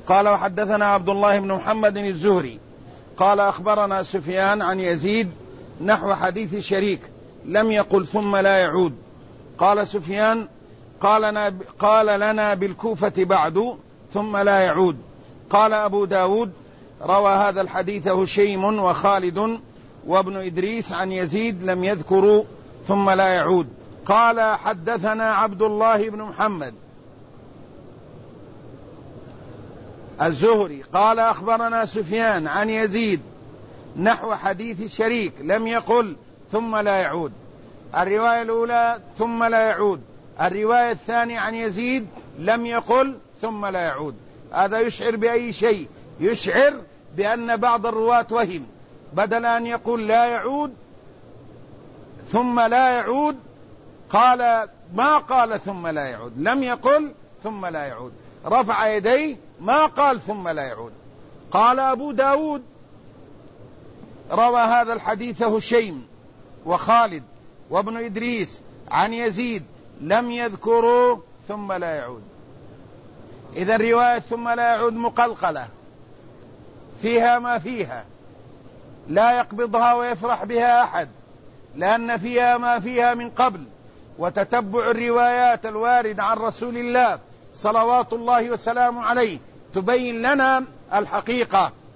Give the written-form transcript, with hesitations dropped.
قال وحدثنا عبد الله بن محمد الزهري قال أخبرنا سفيان عن يزيد نحو حديث شريك لم يقل ثم لا يعود. قال سفيان قال لنا بالكوفة بعد ثم لا يعود. قال أبو داود روى هذا الحديث هشيم وخالد وابن إدريس عن يزيد لم يذكروا ثم لا يعود. قال حدثنا عبد الله بن محمد الزهري قال أخبرنا سفيان عن يزيد نحو حديث شريك لم يقل ثم لا يعود. الرواية الأولى ثم لا يعود، الرواية الثانية عن يزيد لم يقل ثم لا يعود. هذا يشعر بأي شيء؟ يشعر بأن بعض الرواة وهم، بدل أن يقول لا يعود ثم لا يعود قال ما قال ثم لا يعود، لم يقل ثم لا يعود، رفع يديه ما قال ثم لا يعود. قال أبو داود روى هذا الحديث هشيم وخالد وابن إدريس عن يزيد لم يذكروا ثم لا يعود. إذا رواية ثم لا يعود مقلقلة فيها ما فيها، لا يقبضها ويفرح بها أحد، لأن فيها ما فيها من قبل. وتتبع الروايات الواردة عن رسول الله صلوات الله وسلامه عليه تبين لنا الحقيقة